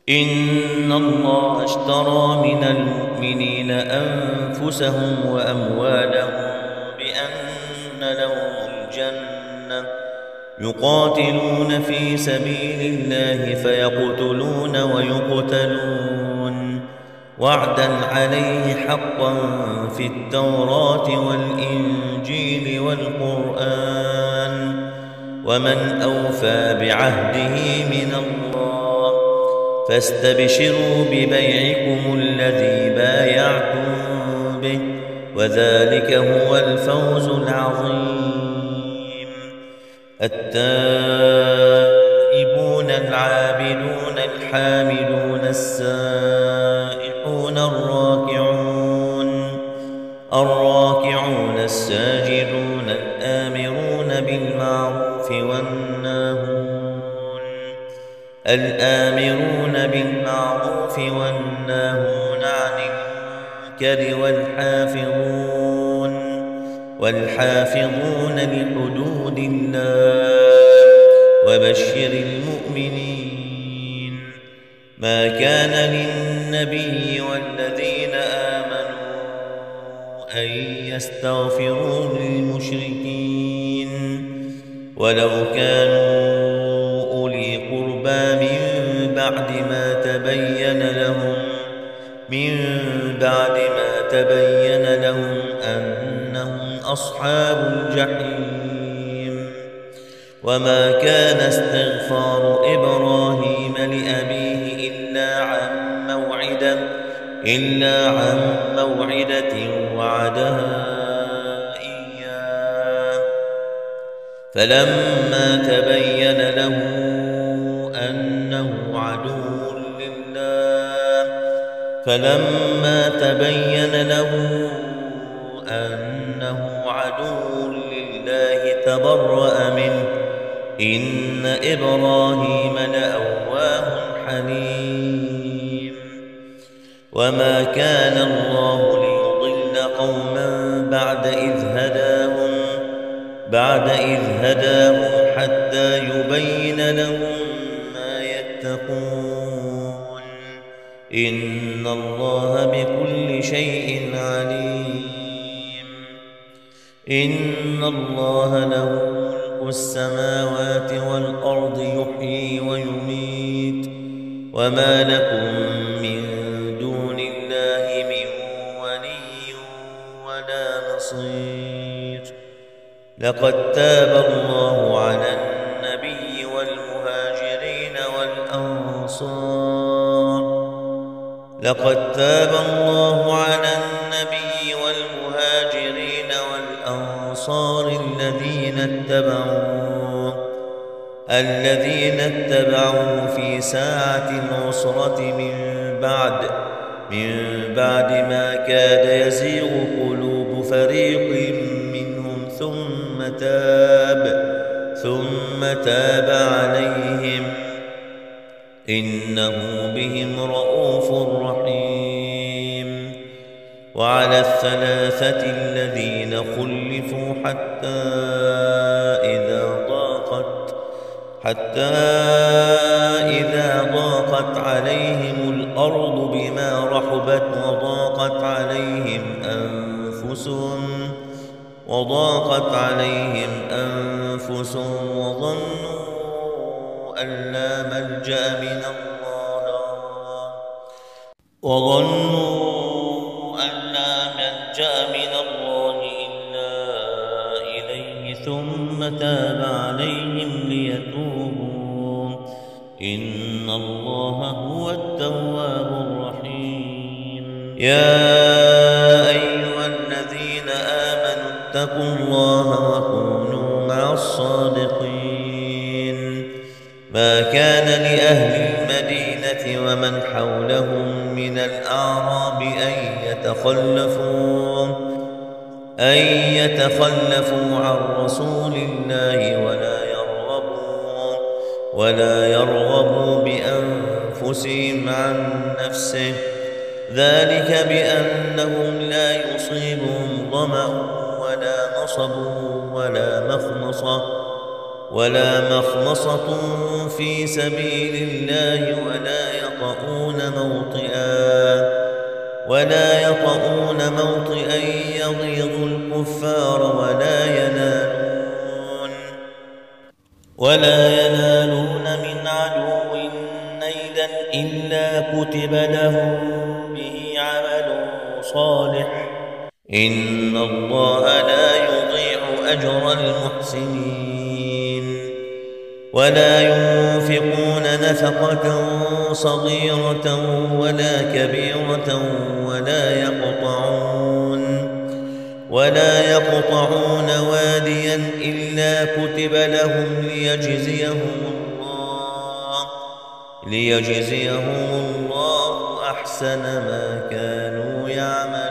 إن الله اشترى من المؤمنين أنفسهم وأموالهم بأن لهم الجنة يقاتلون في سبيل الله فيقتلون ويقتلون وعدا عليه حقا في التوراة والإنجيل والقرآن ومن أوفى بعهده من الله فاستبشروا ببيعكم الذي بايعتم به وذلك هو الفوز العظيم. التائبون العابدون الحامدون السائحون الراكعون الساجدون الآمرون بالمعروف والناهون عن المنكر والحافظون لحدود الله وبشر المؤمنين. ما كان للنبي والذين آمنوا أن يستغفروا للمشركين ولو كانوا أولي قربى من بعد ما تبين لهم أنهم أصحاب الجحيم. وما كان استغفار إبراهيم لأبيه إلا عن موعدة وعدها إياه فلما تبين له أنه عدو لله تبرأ منه إن إبراهيم لأواه حليم. وما كان الله ليضل قوما بعد إذ هداهم حتى يبين لهم ما يتقون إن الله بكل شيء عليم. إن الله له ملك السماوات والأرض يحيي ويميت وما لكم من دون الله من ولي ولا نصير. لقد تاب الله على النبي والمهاجرين والأنصار الذين اتبعوه في ساعة العسرة من بعد ما كاد يزيغ قلوب فريق منهم ثم تاب عليهم إنه بهم رءوف رحيم. وعلى الثلاثة الذين خلفوا حتى إذا ضاقت عليهم الأرض بما رحبت وضاقت عليهم أنفسهم وظنوا أن لا ملجأ من الله إلا إليه ثم تاب عليهم ليتوبوا إن الله هو التواب الرحيم. يا أيها الذين آمنوا اتقوا الله وكونوا مع الصادقين. ما كان لأهل المدينة ومن حولهم من الأعراب أن يتخلفوا عن رسول الله ولا يرغبوا بأنفسهم عن نفسه ذلك بأنهم لا يصيبهم ظمأ ولا نصب ولا مخمصة في سبيل الله ولا يقومون يطؤون موطئا يغيظ الكفار ولا ينالون من عدو نيلا إلا كتب لهم به عمل صالح إن الله لا يضيع أجر المحسنين ولا ينفقون نفقة صغيرة ولا كبيرة ولا يقطعون واديا إلا كتب لهم ليجزيهم الله أحسن ما كانوا يعملون.